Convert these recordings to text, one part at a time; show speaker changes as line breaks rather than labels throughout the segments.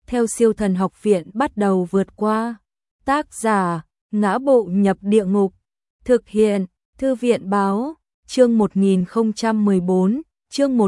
theo Siêu Thần Học Viện bắt đầu vượt qua. Tác giả: Ngã Bộ Nhập Địa Ngục. Thực hiện: Thư viện báo. Chương 1014, chương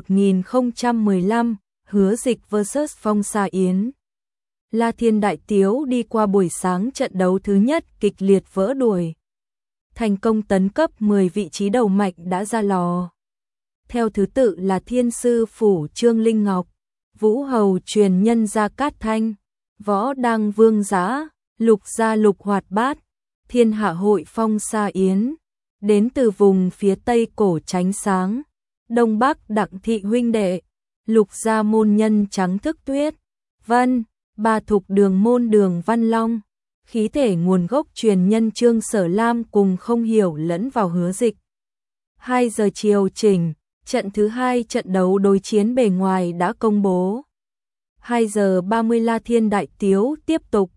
1015, Hứa Dịch vs Phong Sa Yến. La Thiên Đại Tiếu đi qua buổi sáng trận đấu thứ nhất kịch liệt vỡ đuổi. Thành công tấn cấp 10 vị trí đầu mạch đã ra lò. Theo thứ tự là Thiên Sư Phủ Trương Linh Ngọc, Vũ Hầu Truyền Nhân Gia Cát Thanh, Võ Đăng Vương Giã, Lục Gia Lục Hoạt Bát, Thiên Hạ Hội Phong Sa Yến. Đến từ vùng phía Tây Cổ Chánh Sáng, Đông Bắc Đặng Thị huynh đệ, Lục Gia môn nhân Trắng Thức Tuyết, Vân, Ba Thục Đường môn Đường Văn Long. Khí thể nguồn gốc truyền nhân Trương Sở Lam cùng Không Hiểu lẫn vào Hứa Dịch. 2 giờ chiều chỉnh, trận thứ 2 trận đấu đối chiến bề ngoài đã công bố. 2 giờ 30 La Thiên Đại Tiếu tiếp tục.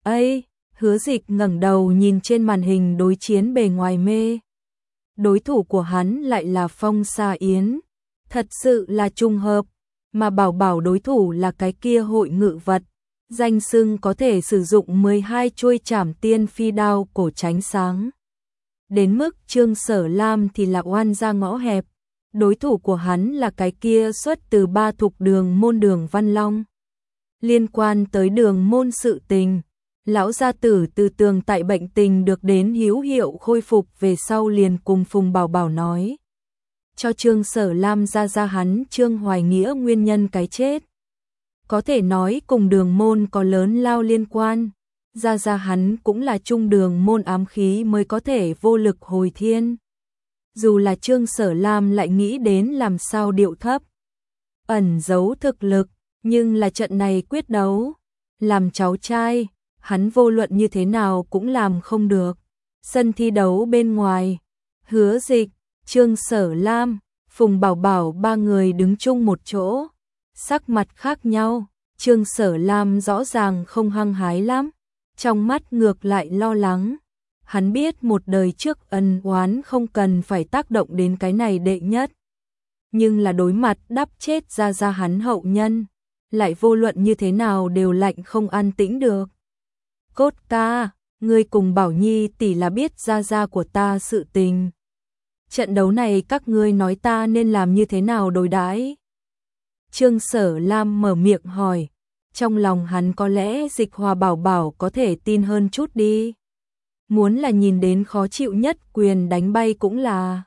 Hứa Dịch ngẩng đầu nhìn trên màn hình đối chiến bề ngoài mê. Đối thủ của hắn lại là Phong Sa Yến. Thật sự là trùng hợp, mà bảo đối thủ là cái kia hội ngự vật. Danh xưng có thể sử dụng 12 chuôi trảm tiên phi đao cổ tránh sáng. Đến mức Trương Sở Lam thì là oan ra ngõ hẹp. Đối thủ của hắn là cái kia xuất từ Ba Thục Đường môn Đường Văn Long. Liên quan tới đường môn sự tình, lão gia tử từ tường tại bệnh tình được đến hữu hiệu khôi phục về sau liền cùng Phùng Bảo nói. Cho Trương Sở Lam ra hắn Trương Hoài Nghĩa nguyên nhân cái chết. Có thể nói cùng đường môn có lớn lao liên quan. Ra hắn cũng là trung đường môn ám khí mới có thể vô lực hồi thiên. Dù là Trương Sở Lam lại nghĩ đến làm sao điệu thấp, ẩn giấu thực lực, nhưng là trận này quyết đấu. Làm cháu trai, hắn vô luận như thế nào cũng làm không được. Sân thi đấu bên ngoài, Hứa Dịch, Trương Sở Lam, Phùng Bảo ba người đứng chung một chỗ. Sắc mặt khác nhau, Trương Sở Lam rõ ràng không hăng hái lắm, trong mắt ngược lại lo lắng. Hắn biết một đời trước ân oán không cần phải tác động đến cái này đệ nhất. Nhưng là đối mặt đắp chết ra hắn hậu nhân, lại vô luận như thế nào đều lạnh không an tĩnh được. Cốt ca, ngươi cùng Bảo Nhi tỷ là biết ra của ta sự tình. Trận đấu này các ngươi nói ta nên làm như thế nào đối đãi? Trương Sở Lam mở miệng hỏi, trong lòng hắn có lẽ Dịch Hòa Bảo có thể tin hơn chút đi. Muốn là nhìn đến khó chịu nhất quyền đánh bay cũng là.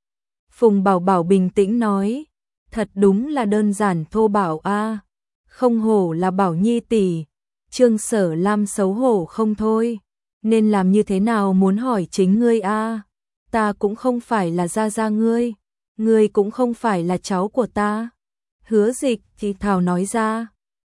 Phùng Bảo bình tĩnh nói, thật đúng là đơn giản thô bạo a, không hổ là Bảo Nhi tỷ. Trương Sở Lam xấu hổ không thôi, nên làm như thế nào muốn hỏi chính ngươi a. Ta cũng không phải là gia ngươi cũng không phải là cháu của ta. Hứa Dịch thì thào nói ra.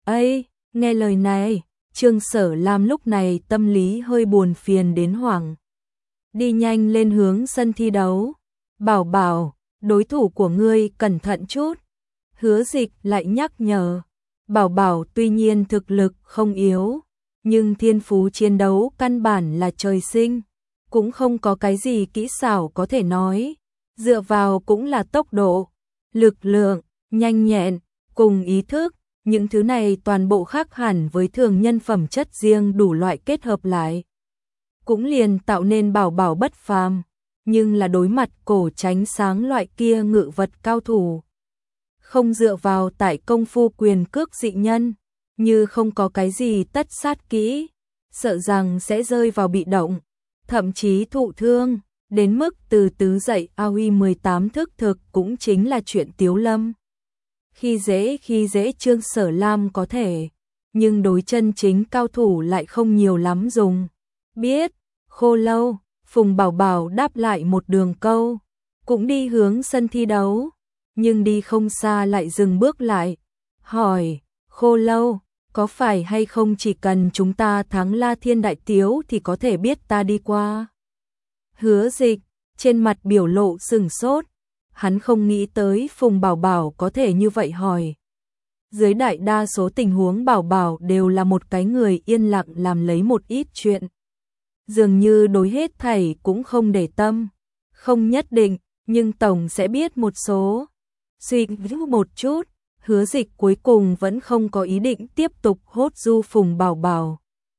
Nghe lời này, Trương Sở Lam lúc này tâm lý hơi buồn phiền đến hoảng. Đi nhanh lên hướng sân thi đấu. Bảo, đối thủ của ngươi cẩn thận chút. Hứa Dịch lại nhắc nhở. Bảo tuy nhiên thực lực không yếu, nhưng thiên phú chiến đấu căn bản là trời sinh, cũng không có cái gì kỹ xảo có thể nói, dựa vào cũng là tốc độ, lực lượng, nhanh nhẹn, cùng ý thức, những thứ này toàn bộ khác hẳn với thường nhân phẩm chất riêng đủ loại kết hợp lại. Cũng liền tạo nên Bảo bất phàm, nhưng là đối mặt cổ tránh sáng loại kia ngự vật cao thủ. Không dựa vào tại công phu quyền cước dị nhân, như không có cái gì tất sát kỹ, sợ rằng sẽ rơi vào bị động, thậm chí thụ thương, đến mức từ tứ dậy AOE 18 thức thực cũng chính là chuyện tiếu lâm. Khi dễ Trương Sở Lam có thể, nhưng đối chân chính cao thủ lại không nhiều lắm dùng. Biết, Khô Lâu, Phùng Bảo đáp lại một đường câu, cũng đi hướng sân thi đấu. Nhưng đi không xa lại dừng bước lại, hỏi, Khô Lâu, có phải hay không chỉ cần chúng ta thắng La Thiên Đại Tiếu thì có thể biết ta đi qua? Hứa Dịch, trên mặt biểu lộ sừng sốt, hắn không nghĩ tới Phùng Bảo có thể như vậy hỏi. Dưới đại đa số tình huống Bảo đều là một cái người yên lặng làm lấy một ít chuyện. Dường như đối hết thảy cũng không để tâm, không nhất định, nhưng tổng sẽ biết một số. Suy nghĩ một chút, Hứa Dịch cuối cùng vẫn không có ý định tiếp tục hốt du Phùng Bảo Bảo.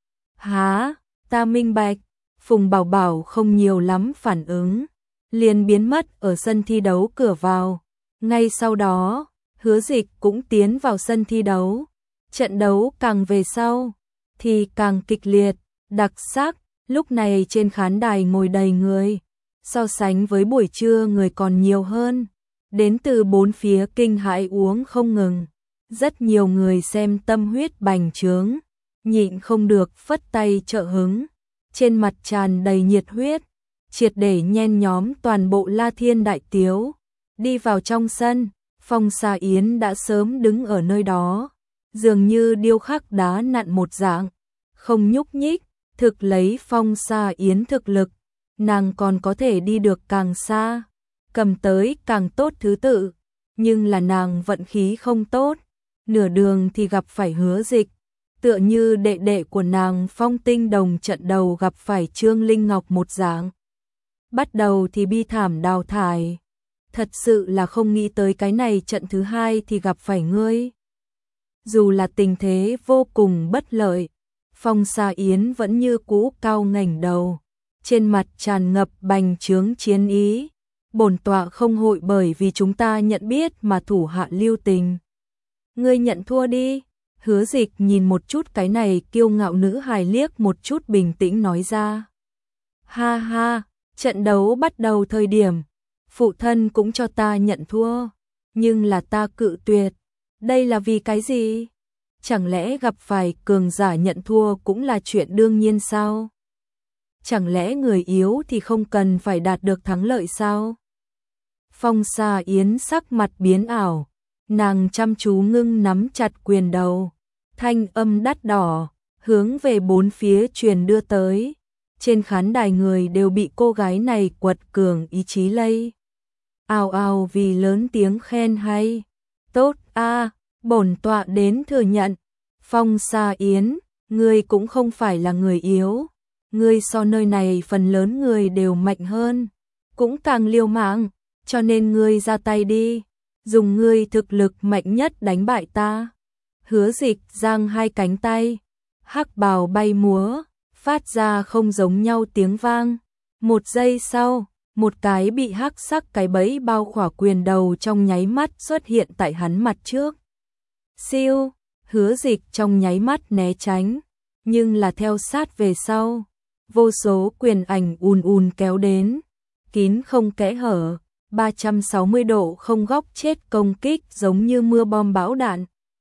Hả, ta minh bạch. Phùng Bảo Bảo không nhiều lắm phản ứng, liền biến mất ở sân thi đấu cửa vào. Ngay sau đó, Hứa Dịch cũng tiến vào sân thi đấu. Trận đấu càng về sau thì càng kịch liệt, đặc sắc. Lúc này trên khán đài ngồi đầy người, so sánh với buổi trưa người còn nhiều hơn, đến từ bốn phía kinh hãi uống không ngừng. Rất nhiều người xem tâm huyết bành trướng, nhịn không được phất tay trợ hứng, trên mặt tràn đầy nhiệt huyết, triệt để nhen nhóm toàn bộ La Thiên Đại Tiếu. Đi vào trong sân, Phong Sa Yến đã sớm đứng ở nơi đó, dường như điêu khắc đá nặn một dạng, không nhúc nhích. Thực lấy Phong Sa Yến thực lực, nàng còn có thể đi được càng xa, cầm tới càng tốt thứ tự, nhưng là nàng vận khí không tốt, nửa đường thì gặp phải Hứa Dịch, tựa như đệ đệ của nàng Phong Tinh Đồng trận đầu gặp phải Trương Linh Ngọc một dạng. Bắt đầu thì bi thảm đào thải, thật sự là không nghĩ tới cái này trận thứ hai thì gặp phải ngươi. Dù là tình thế vô cùng bất lợi, Phong Sa Yến vẫn như cũ cao ngẩng đầu, trên mặt tràn ngập bành trướng chiến ý. Bổn tọa không hội bởi vì chúng ta nhận biết mà thủ hạ lưu tình. Ngươi nhận thua đi. Hứa Dịch nhìn một chút cái này kiêu ngạo nữ hài liếc một chút bình tĩnh nói ra. Ha ha, trận đấu bắt đầu thời điểm, phụ thân cũng cho ta nhận thua, nhưng là ta cự tuyệt. Đây là vì cái gì? Chẳng lẽ gặp phải cường giả nhận thua cũng là chuyện đương nhiên sao? Chẳng lẽ người yếu thì không cần phải đạt được thắng lợi sao? Phong Sa Yến sắc mặt biến ảo, nàng chăm chú ngưng nắm chặt quyền đầu, thanh âm đắt đỏ, hướng về bốn phía truyền đưa tới. Trên khán đài người đều bị cô gái này quật cường ý chí lây. Ào ào vì lớn tiếng khen hay. Tốt a, bổn tọa đến thừa nhận. Phong Sa Yến, ngươi cũng không phải là người yếu. Ngươi so nơi này phần lớn người đều mạnh hơn, cũng càng liều mạng, cho nên ngươi ra tay đi, dùng ngươi thực lực mạnh nhất đánh bại ta. Hứa Dịch giang hai cánh tay, hắc bào bay múa, phát ra không giống nhau tiếng vang. Một giây sau, một cái bị hắc sắc cái bẫy bao khỏa quyền đầu trong nháy mắt xuất hiện tại hắn mặt trước. Siêu, Hứa Dịch trong nháy mắt né tránh, nhưng là theo sát về sau, vô số quyền ảnh ùn ùn kéo đến, kín không kẽ hở, 360 độ không góc chết công kích giống như mưa bom bão đạn,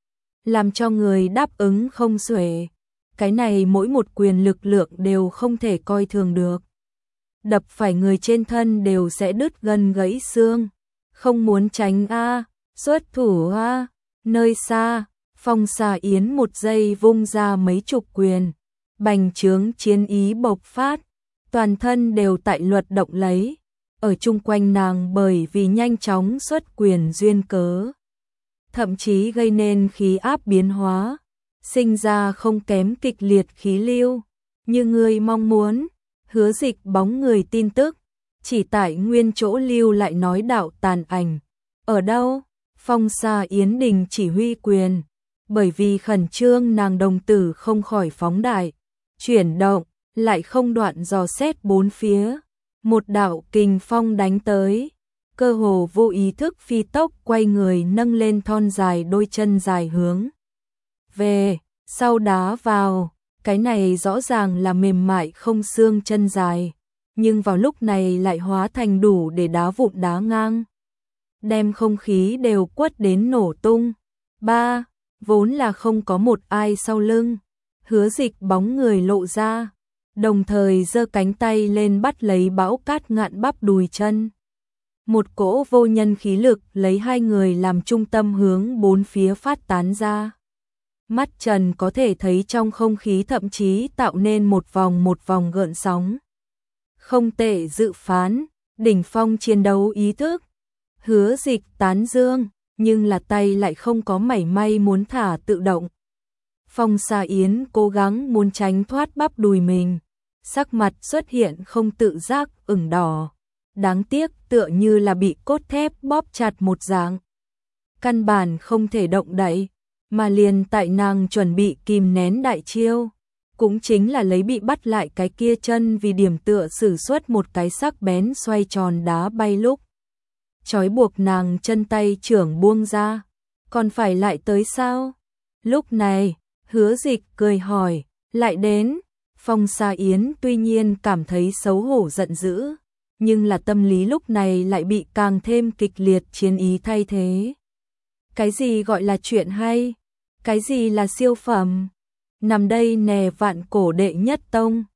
làm cho người đáp ứng không xuể. Cái này mỗi một quyền lực lượng đều không thể coi thường được. Đập phải người trên thân đều sẽ đứt gân gãy xương. Không muốn tránh a, xuất thủ a. Nơi xa, Phong Sa Yến một giây vung ra mấy chục quyền, bành trướng chiến ý bộc phát, toàn thân đều tại luật động lấy. Ở chung quanh nàng bởi vì nhanh chóng xuất quyền duyên cớ, thậm chí gây nên khí áp biến hóa, sinh ra không kém kịch liệt khí lưu. Như người mong muốn, Hứa Dịch bóng người tin tức, chỉ tại nguyên chỗ lưu lại nói đạo tàn ảnh. Ở đâu? Phong Sa Yến đình chỉ huy quyền, bởi vì khẩn trương nàng đồng tử không khỏi phóng đại, chuyển động, lại không đoạn dò xét bốn phía. Một đạo kình phong đánh tới, cơ hồ vô ý thức phi tốc quay người nâng lên thon dài đôi chân dài hướng về sau đá vào. Cái này rõ ràng là mềm mại không xương chân dài, nhưng vào lúc này lại hóa thành đủ để đá vụn đá ngang, đem không khí đều quất đến nổ tung. Ba, vốn là không có một ai sau lưng, Hứa Dịch bóng người lộ ra, đồng thời giơ cánh tay lên bắt lấy bão cát ngạn bắp đùi chân. Một cỗ vô nhân khí lực lấy hai người làm trung tâm hướng bốn phía phát tán ra. Mắt Trần có thể thấy trong không khí thậm chí tạo nên một vòng gợn sóng. Không tệ dự phán, đỉnh phong chiến đấu ý thức. Hứa Dịch tán dương, nhưng là tay lại không có mảy may muốn thả tự động. Phong Sa Yến cố gắng muốn tránh thoát bắp đùi mình, sắc mặt xuất hiện không tự giác ửng đỏ. Đáng tiếc tựa như là bị cốt thép bóp chặt một dạng. căn bản không thể động đậy, mà liền tại nàng chuẩn bị kìm nén đại chiêu, cũng chính là lấy bị bắt lại cái kia chân vì điểm tựa sử xuất một cái sắc bén xoay tròn đá bay lúc. Trói buộc nàng chân tay trưởng buông ra, còn phải lại tới sao? Lúc này, Hứa Dịch cười hỏi, lại đến. Phong Sa Yến tuy nhiên cảm thấy xấu hổ giận dữ, nhưng là tâm lý lúc này lại bị càng thêm kịch liệt chiến ý thay thế. Cái gì gọi là chuyện hay? Cái gì là siêu phẩm? Nằm đây nè vạn cổ đệ nhất tông.